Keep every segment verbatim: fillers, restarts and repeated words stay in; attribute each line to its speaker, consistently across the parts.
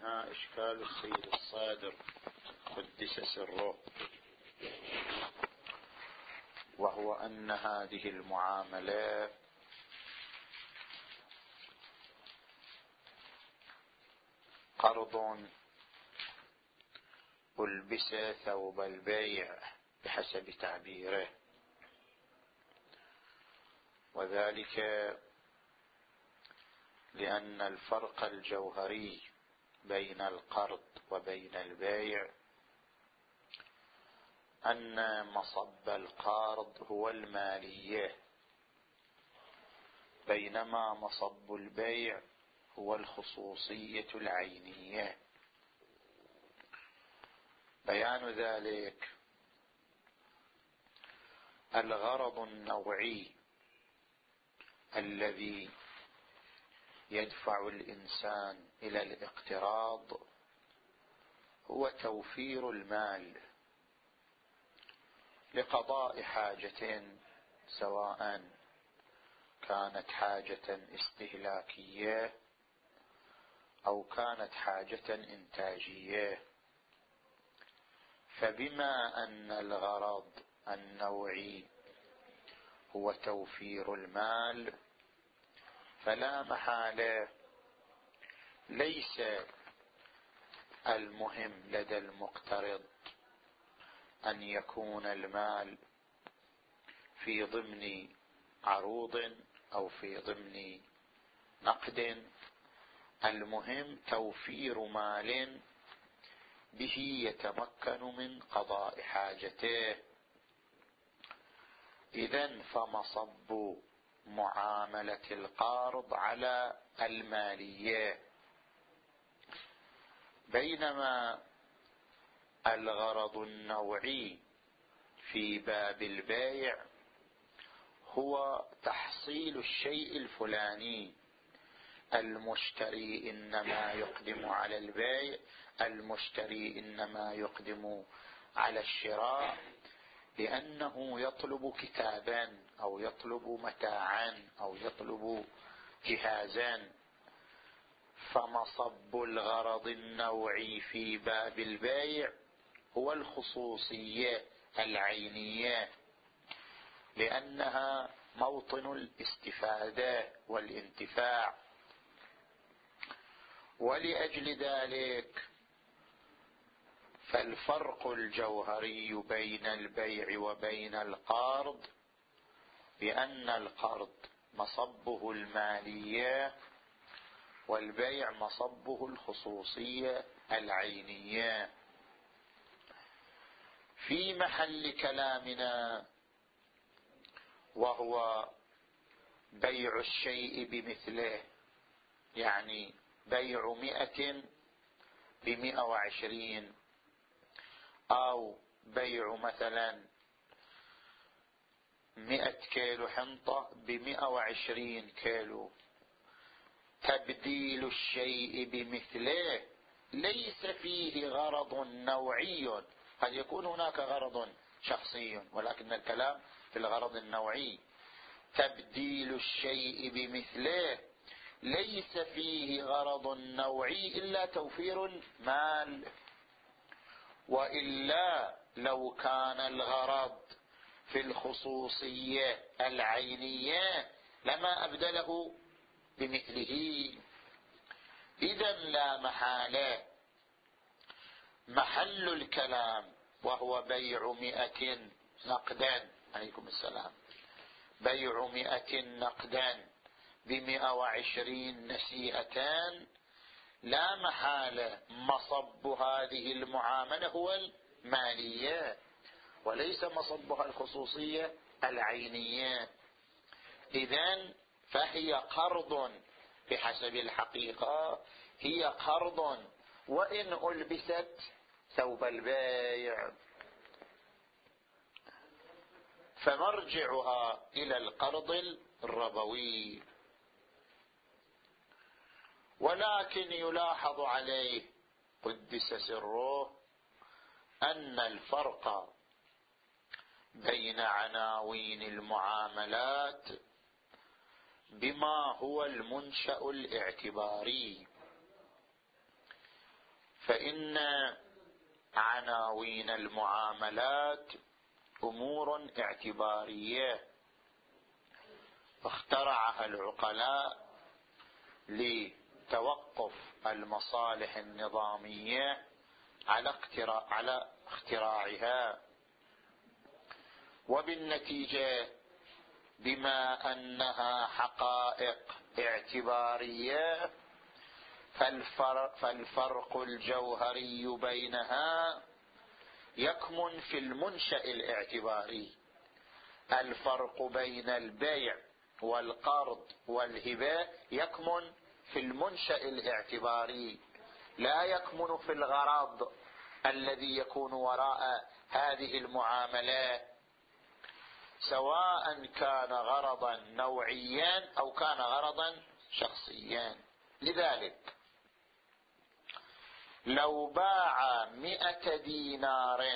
Speaker 1: منها إشكال السيد الصادر قدس سره، وهو أن هذه المعاملة قرض ألبس ثوب البيع بحسب تعبيره، وذلك لأن الفرق الجوهري بين القرض وبين البيع أن مصب القرض هو المالية، بينما مصب البيع هو الخصوصية العينية. بيان ذلك: الغرض النوعي الذي يدفع الإنسان إلى الاقتراض هو توفير المال لقضاء حاجة، سواء كانت حاجة استهلاكية أو كانت حاجة إنتاجية. فبما أن الغرض النوعي هو توفير المال، فلا محالة ليس المهم لدى المقترض أن يكون المال في ضمن عروض أو في ضمن نقد، المهم توفير مال به يتمكن من قضاء حاجته. إذن فمصب معاملة القارض على المالية، بينما الغرض النوعي في باب البيع هو تحصيل الشيء الفلاني. المشتري إنما يقدم على البيع، المشتري إنما يقدم على الشراء لأنه يطلب كتابا أو يطلب متاعا أو يطلب جهازا. فمصب الغرض النوعي في باب البيع هو الخصوصية العينية، لأنها موطن الاستفادة والانتفاع. ولأجل ذلك فالفرق الجوهري بين البيع وبين القرض بأن القرض مصبه المالية والبيع مصبه الخصوصية العينية. في محل كلامنا وهو بيع الشيء بمثله، يعني بيع مئة بمئة وعشرين، أو بيع مثلا مئة كيلو حنطة بمئة وعشرين كيلو. تبديل الشيء بمثله ليس فيه غرض نوعي، قد يكون هناك غرض شخصي، ولكن الكلام في الغرض النوعي. تبديل الشيء بمثله ليس فيه غرض نوعي إلا توفير المال، وإلا لو كان الغرض في الخصوصية العينية لما أبدله بمثله. إذن لا محالة محل الكلام وهو بيع مئة نقدا، عليكم السلام، بيع مئة نقدا بمئة وعشرين نسيئتان، لا محالة مصب هذه المعاملة هو المالية وليس مصبها الخصوصية العينية. إذن فهي قرض بحسب الحقيقة، هي قرض وإن ألبست ثوب البيع، فمرجعها إلى القرض الربوي. ولكن يلاحظ عليه قدس سره أن الفرق بين عناوين المعاملات بما هو المنشأ الاعتباري.
Speaker 2: فإن عناوين المعاملات أمور اعتبارية اخترعها العقلاء لتوقف المصالح النظامية على اختراع على اختراعها، وبالنتيجة بما أنها حقائق اعتبارية فالفرق, فالفرق الجوهري بينها يكمن في المنشأ الاعتباري. الفرق بين البيع والقرض والهبة يكمن في المنشأ الاعتباري، لا يكمن في الغرض الذي يكون وراء هذه المعاملة، سواء كان غرضا نوعيا أو كان غرضا شخصيا. لذلك لو باع مئة دينار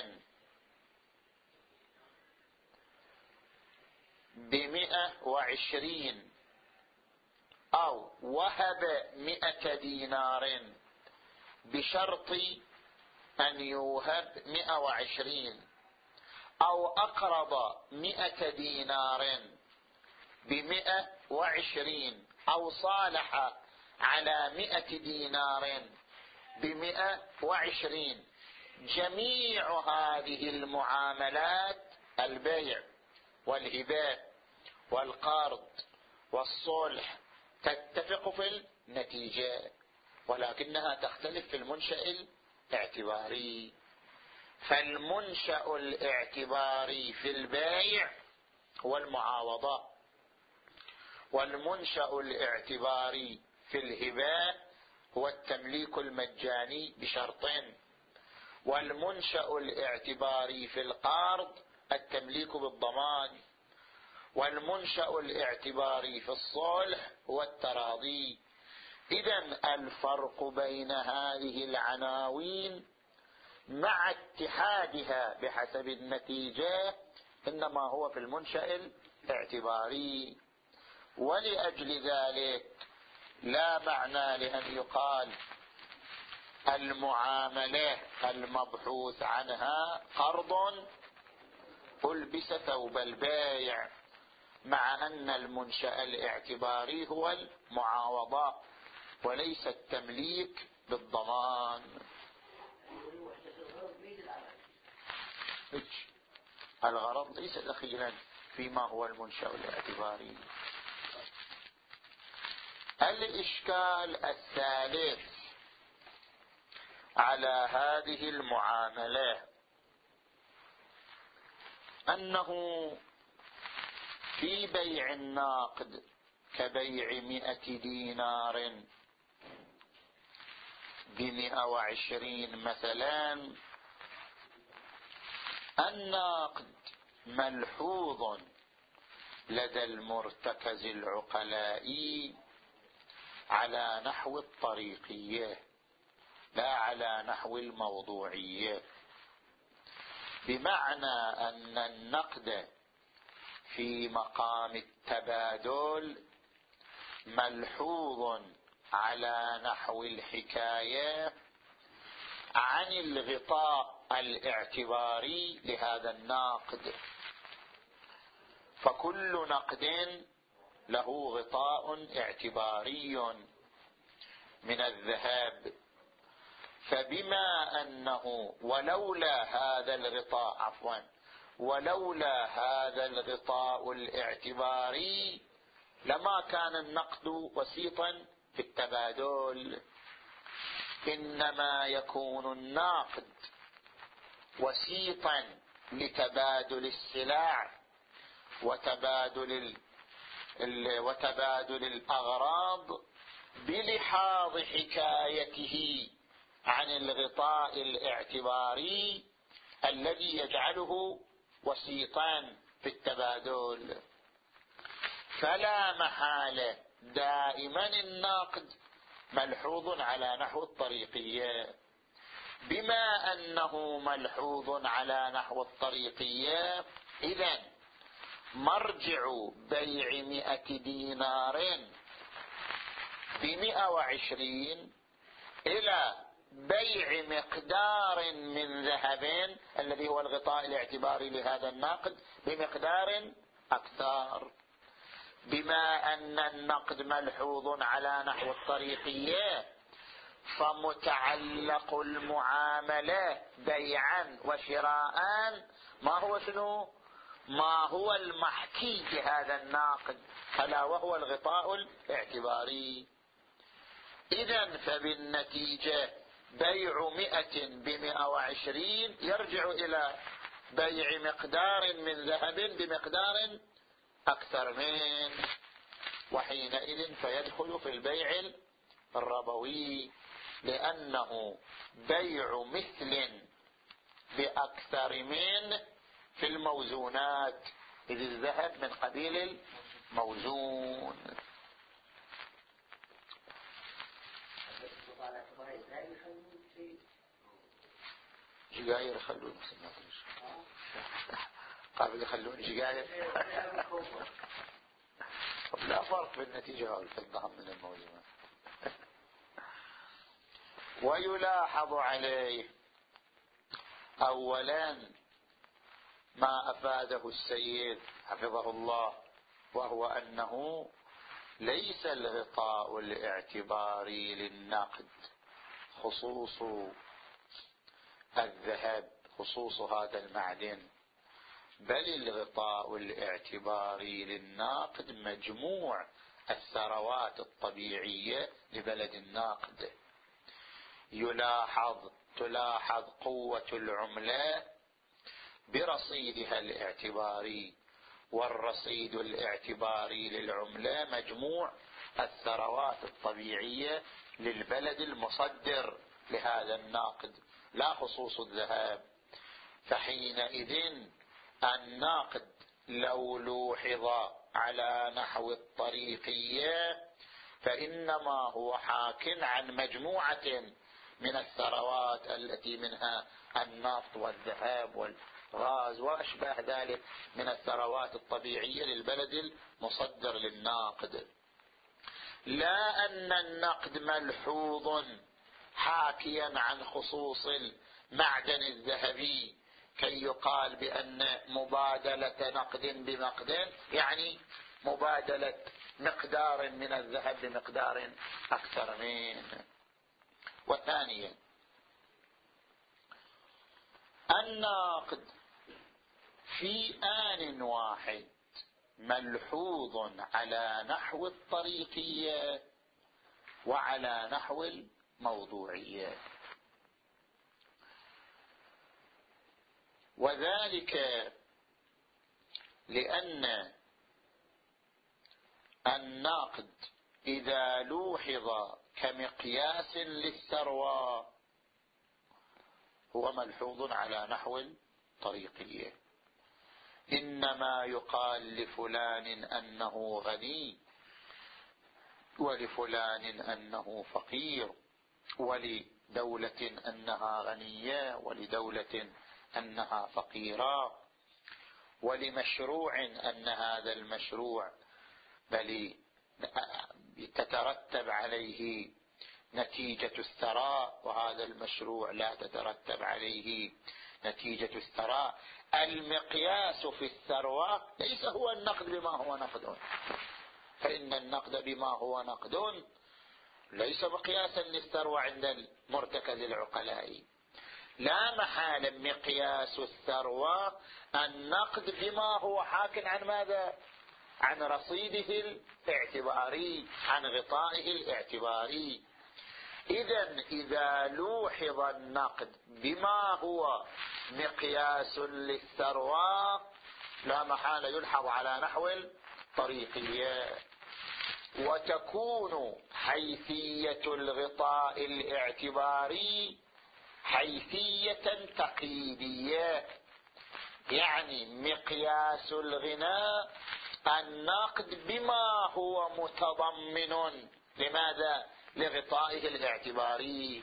Speaker 2: بمئة وعشرين أو وهب مئة دينار بشرط أن يوهب مئة وعشرين، أو أقرض مئة دينار بمئة وعشرين، أو صالح على مئة دينار بمئة وعشرين، جميع هذه المعاملات البيع والهبة والقرض والصلح تتفق في النتيجة، ولكنها تختلف في المنشأ الاعتباري. فالمنشأ الاعتباري في البيع هو المعاوضة، والمنشأ الاعتباري في الهبة هو التمليك المجاني بشرطين، والمنشأ الاعتباري في القرض التمليك بالضمان، والمنشأ الاعتباري في الصلح هو التراضي. إذن الفرق بين هذه العناوين مع اتحادها بحسب النتيجة إنما هو في المنشأ الاعتباري. ولأجل ذلك لا معنى لأن يقال المعاملة المبحوث عنها قرض ألبس ثوب البيع، مع أن المنشأ الاعتباري هو المعاوضة وليس التمليك بالضمان. الغرض ليس دخيلا فيما هو المنشأ الاعتباري. الإشكال الثالث على هذه المعاملة أنه في بيع الناقد كبيع مئة دينار بمئة وعشرين مثلا، الناقد ملحوظ لدى المرتكز العقلائي على نحو الطريقية لا على نحو الموضوعية، بمعنى أن النقد في مقام التبادل ملحوظ على نحو الحكاية عن الغطاء الاعتباري لهذا النقد، فكل نقد له غطاء اعتباري من الذهب، فبما أنه ولولا هذا الغطاء عفوا ولولا هذا الغطاء الاعتباري لما كان النقد وسيطا في التبادل، إنما يكون النقد وسيطا لتبادل السلع وتبادل ال... وتبادل الأغراض بلحاظ حكايته عن الغطاء الاعتباري الذي يجعله وسيطا في التبادل. فلا محالة دائما النقد ملحوظ على نحو الطريقية، بما أنه ملحوظ على نحو الطريقية إذن مرجع بيع مئة دينار بمئة وعشرين إلى بيع مقدار من ذهب الذي هو الغطاء الاعتباري لهذا النقد بمقدار أكثر. بما أن النقد ملحوظ على نحو الطريقية فمتعلق المعاملة بيعا وشراء ما هو شنو؟ ما هو المحكي بهذا النقد، ألا وهو الغطاء الاعتباري. إذن فبالنتيجة بيع مئة بمئة وعشرين يرجع إلى بيع مقدار من ذهب بمقدار أكثر منه، وحينئذ فيدخل في البيع الربوي، لأنه بيع مثل بأكثر من في الموزونات، إذ الذهب من قبيل الموزون. جقاير يخلون قابل يخلون جقاير لا فرق بالنتيجة والفضة من الموزونات. ويلاحظ عليه أولا ما أفاده السيد حفظه الله، وهو أنه ليس الغطاء الاعتباري للنقد خصوص الذهب، خصوص هذا المعدن، بل الغطاء الاعتباري للناقد مجموع الثروات الطبيعية لبلد الناقد. يلاحظ تلاحظ قوة العملة برصيدها الاعتباري، والرصيد الاعتباري للعملة مجموع الثروات الطبيعية للبلد المصدر لهذا الناقد لا خصوص الذهب. فحينئذ الناقد لو لوحظ على نحو الطريقية فإنما هو حاك عن مجموعة من الثروات التي منها النفط والذهب والغاز وأشباه ذلك من الثروات الطبيعية للبلد المصدر للناقد، لا أن النقد ملحوظ حاكيا عن خصوص المعدن الذهبي كي يقال بأن مبادلة نقد بمقدار يعني مبادلة مقدار من الذهب بمقدار أكثر منه. وثانيا النقد في آن واحد ملحوظ على نحو الطريقية وعلى نحو الموضوعية، وذلك لأن النقد إذا لوحظ كمقياس للثروة هو ملحوظ على نحو الطريقية، إنما يقال لفلان أنه غني ولفلان أنه فقير، ولدولة أنها غنية ولدولة أنها فقيرة، ولمشروع أن هذا المشروع بل تترتب عليه نتيجة الثراء وهذا المشروع لا تترتب عليه نتيجة الثراء. المقياس في الثروة ليس هو النقد بما هو نقد، فإن النقد بما هو نقد ليس مقياسا للثروة عند المرتكز العقلاء. لا محال مقياس الثروة النقد بما هو حاك عن ماذا؟ عن رصيده الاعتباري، عن غطائه الاعتباري. إذن إذا لوحظ النقد بما هو مقياس للثروة لا محال يلحظ على نحو الطريقية، وتكون حيثية الغطاء الاعتباري حيثية تقييدية، يعني مقياس الغناء النقد بما هو متضمن لماذا؟ لغطائه الاعتباري.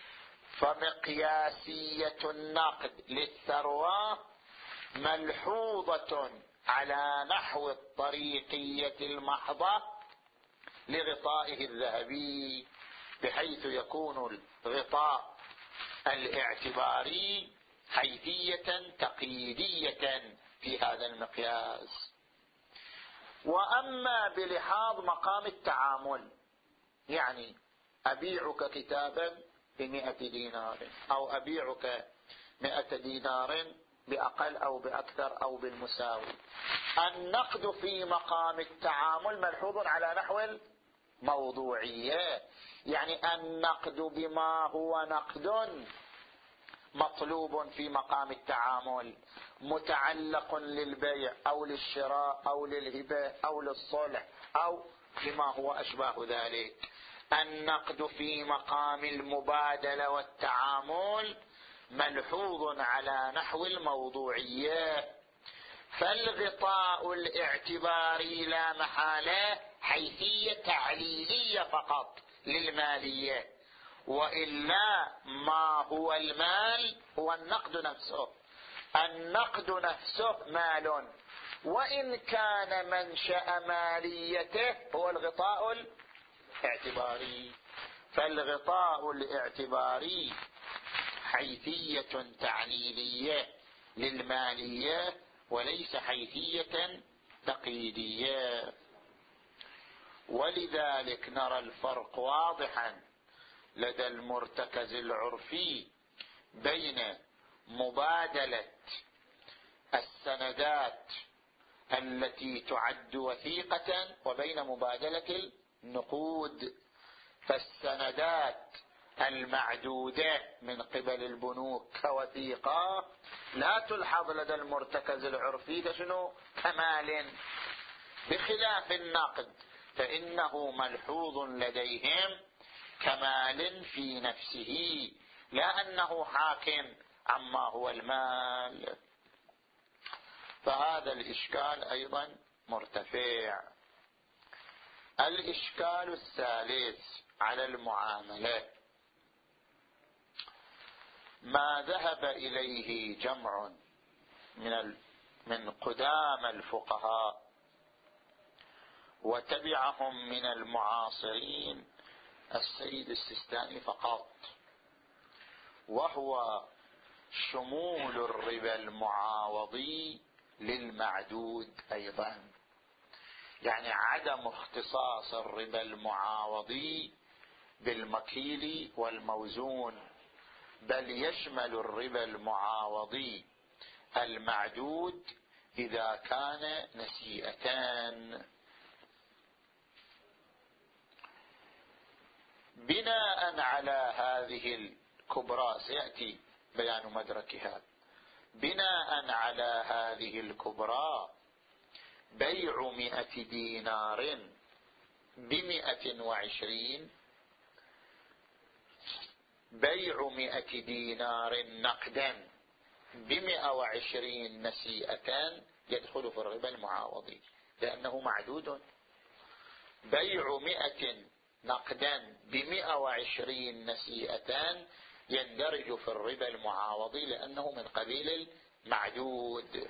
Speaker 2: فمقياسية النقد للثروة ملحوظة على نحو الطريقية المحضة لغطائه الذهبي، بحيث يكون الغطاء الاعتباري حيثية تقييدية في هذا المقياس. وأما بلحاظ مقام التعامل، يعني أبيعك كتابا بمئة دينار أو أبيعك مئة دينار بأقل أو بأكثر أو بالمساوي، النقد في مقام التعامل ملحوظ على نحو الموضوعية، يعني النقد بما هو نقد مطلوب في مقام التعامل متعلق للبيع أو للشراء أو للهبة أو للصلح أو بما هو أشباه ذلك. النقد في مقام المبادلة والتعامل ملحوظ على نحو الموضوعية، فالغطاء الاعتباري لا محالة حيثية تعليلية فقط للمالية، وإلا ما هو المال هو النقد نفسه. النقد نفسه مال، وإن كان منشأ ماليته هو الغطاء الاعتباري، فالغطاء الاعتباري حيثية تعليلية للمالية وليس حيثية تقييدية. ولذلك نرى الفرق واضحا لدى المرتكز العرفي بين مبادلة السندات التي تعد وثيقة وبين مبادلة النقود. فالسندات المعدودة من قبل البنوك كوثيقة لا تلحظ لدى المرتكز العرفي كشنو كمال، بخلاف النقد فإنه ملحوظ لديهم كمال في نفسه، لا أنه حاكم عما هو المال. فهذا الإشكال أيضا مرتفع. الإشكال الثالث على المعاملة ما ذهب إليه جمع من من قدام الفقهاء وتبعهم من المعاصرين السيد السيستاني فقط، وهو شمول الربا المعاوضي للمعدود أيضا، يعني عدم اختصاص الربا المعاوضي بالمكيل والموزون، بل يشمل الربا المعاوضي المعدود إذا كان نسيئتان. بناء على هذه الكبرى سيأتي بيان مدركها، بناء على هذه الكبرى بيع مئة دينار بمئة وعشرين، بيع مئة دينار نقدا بمئة وعشرين نسيئة يدخل في الربا المعاوضي لأنه معدود. بيع مئة نقدا بمئة وعشرين نسيئة يندرج في الربا المعاوضي لأنه من قبيل المعدود.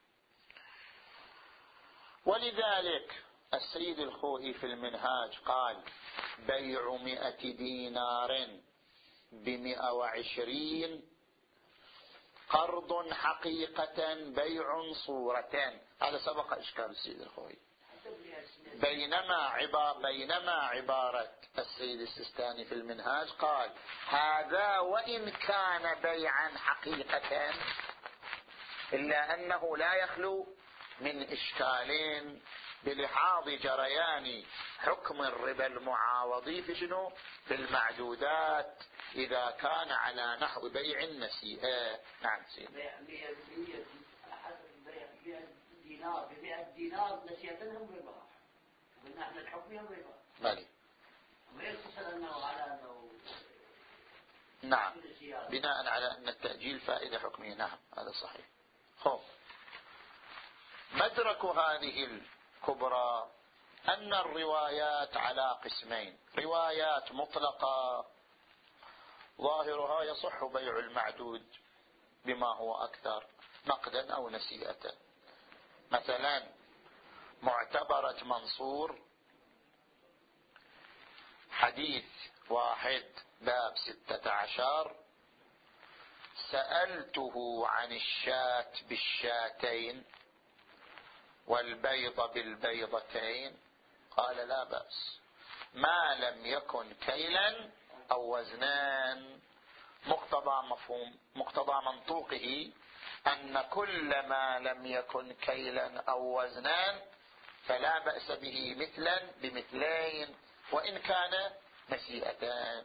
Speaker 2: ولذلك السيد الخوئي في المنهاج قال بيع مئة دينار بمئة وعشرين قرض حقيقة بيع صورتان. هذا سبق إشكال السيد الخوئي. بينما عبارة, بينما عبارة السيد السيستاني في المنهاج قال هذا وإن كان بيعا حقيقة إلا أنه لا يخلو من إشكالين بلحاظ جريان حكم الربا المعاوضي في شنو؟ في المعدودات إذا كان على نحو بيع النسيئة. نعم سيدي.
Speaker 3: بيع حسب بيع دينار بمئة دينار نسيئتهم ربا، قلنا احنا الحكم يوم ربا.
Speaker 2: مالي.
Speaker 3: ما يقتصر أنه على أنه
Speaker 2: نعم بناء على أن التأجيل فائدة حكمية. نعم هذا صحيح. خب مدرك هذه الكبرى أن الروايات على قسمين: روايات مطلقة ظاهرها يصح بيع المعدود بما هو أكثر نقدا أو نسيئة، مثلا معتبرة منصور حديث واحد باب ستة عشر سألته عن الشاة بالشاتين والبيض بالبيضتين قال لا بأس ما لم يكن كيلا أو وزنان. مقتضى مفهوم مقتضى منطوقه أن كل ما لم يكن كيلا أو وزنان فلا بأس به مثلا بمثلين وإن كان مسيئتان.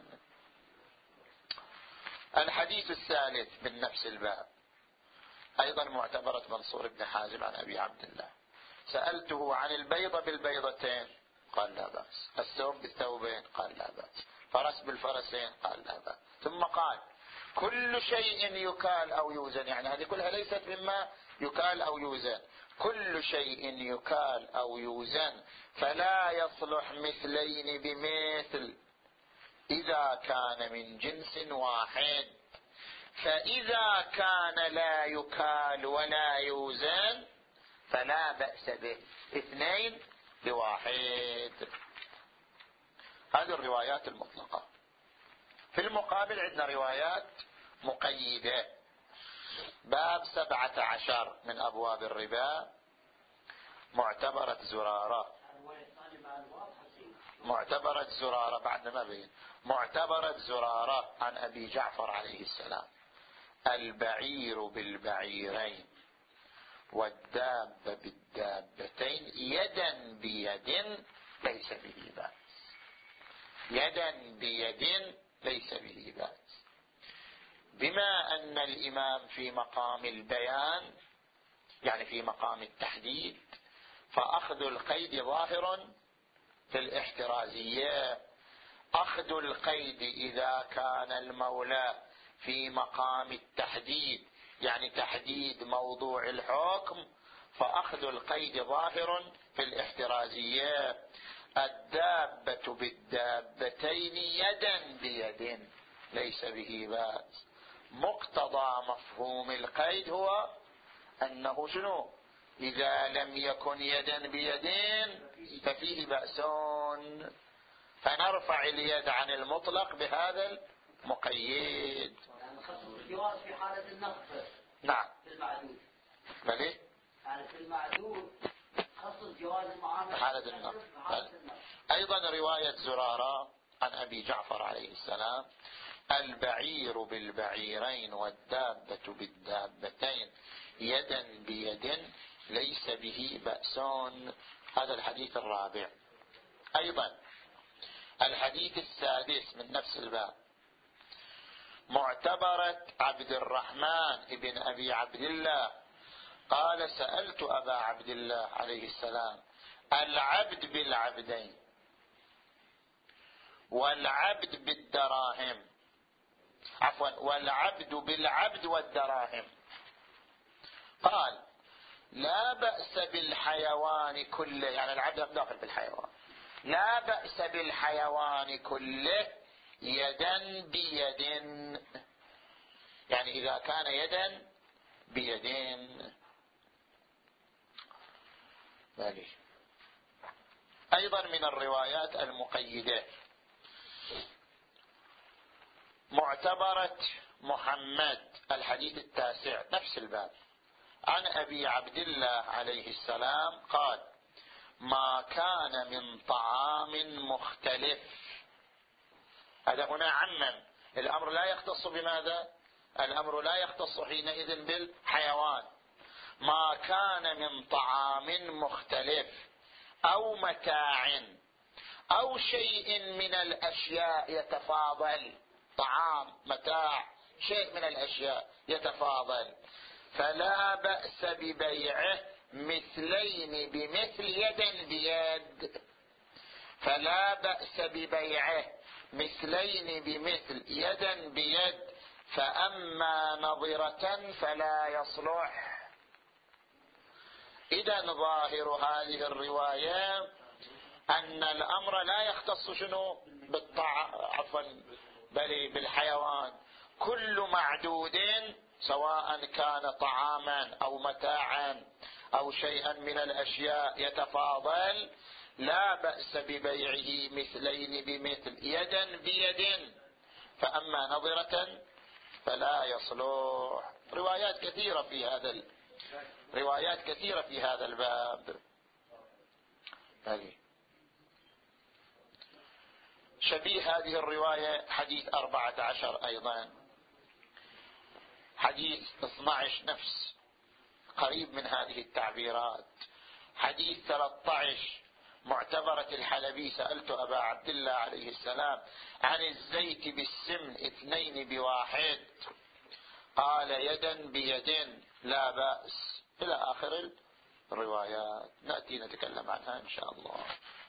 Speaker 2: الحديث الثالث من نفس الباب أيضا معتبرة منصور بن حازم عن أبي عبد الله: سألته عن البيض بالبيضتين قال لا بأس، الثوب بالثوبين قال لا بأس، فرس بالفرسين قال لا بأس، ثم قال كل شيء يكال أو يوزن، يعني هذه كلها ليست مما يكال أو يوزن، كل شيء يكال أو يوزن فلا يصلح مثلين بمثل إذا كان من جنس واحد، فإذا كان لا يكال ولا يوزن فلا بأس به، اثنين لواحد. هذه الروايات المطلقة. في المقابل عندنا روايات مقيدة. باب سبعة عشر من أبواب الربا معتبرة زرارة معتبرة زرارة بعد ما بين معتبرة زرارة عن أبي جعفر عليه السلام: البعير بالبعيرين والدابة بالدابتين يدا بيد ليس به بأس، يدا بيد ليس به بأس. بما أن الإمام في مقام البيان يعني في مقام التحديد، فأخذ القيد ظاهر في الاحترازية. أخذ القيد إذا كان المولى في مقام التحديد يعني تحديد موضوع الحكم، فأخذ القيد ظاهر في الاحترازية. الدابة بالدابتين يدا بيد ليس به بأس. مقتضى مفهوم القيد هو أنه شنو؟ إذا لم يكن يدا بيدين ففيه بأس، فنرفع اليد عن المطلق بهذا المقيد.
Speaker 3: يعني خصص الجواز في حالة النقص.
Speaker 2: نعم.
Speaker 3: في المعدود.
Speaker 2: بلي؟
Speaker 3: يعني في المعدود خصص جواز المعاملة
Speaker 2: في حالة النقص. أيضا رواية زرارة عن أبي جعفر عليه السلام: البعير بالبعيرين والدابة بالدابتين يدا بيد ليس به بأس. هذا الحديث الرابع. أيضا الحديث السادس من نفس الباب معتبرة عبد الرحمن ابن أبي عبد الله قال: سألت أبا عبد الله عليه السلام: العبد بالعبدين والعبد بالدراهم عفوا والعبد بالعبد والدراهم، قال: لا بأس بالحيوان كله، يعني العبد داخل بالحيوان، لا بأس بالحيوان كله يدا بيد، يعني إذا كان يدا بيدين. مالي. أيضا من الروايات المقيدة معتبرة محمد الحديث التاسع نفس الباب عن أبي عبد الله عليه السلام قال: ما كان من طعام مختلف. هذا هنا عمم، الأمر لا يختص بماذا؟ الأمر لا يختص حينئذ بالحيوان. ما كان من طعام مختلف أو متاع أو شيء من الأشياء يتفاضل، طعام متاع شيء من الأشياء يتفاضل، فلا بأس ببيعه مثلين بمثل يدا بيد، فلا بأس ببيعه مثلين بمثل يدا بيد، فأما نظرة فلا يصلح. إذا ظاهر هذه الرواية أن الأمر لا يختص شنو بالطعام عفوا بل بالحيوان، كل معدود سواء كان طعاما أو متاعا أو شيئا من الأشياء يتفاضل لا بأس ببيعه مثلين بمثل يدا بيد، فأما نظرة فلا يصلح. روايات كثيرة في هذا ال... روايات كثيرة في هذا الباب. هذه شبيه هذه الرواية حديث أربعة عشر أيضا، حديث اثني عشر نفس قريب من هذه التعبيرات. حديث ثلاثة عشر معتبرة الحلبي: سألت أبا عبد الله عليه السلام عن الزيت بالسمن اثنين بواحد، قال يدا بيد لا بأس، إلى آخر الروايات. نأتي نتكلم عنها إن شاء الله.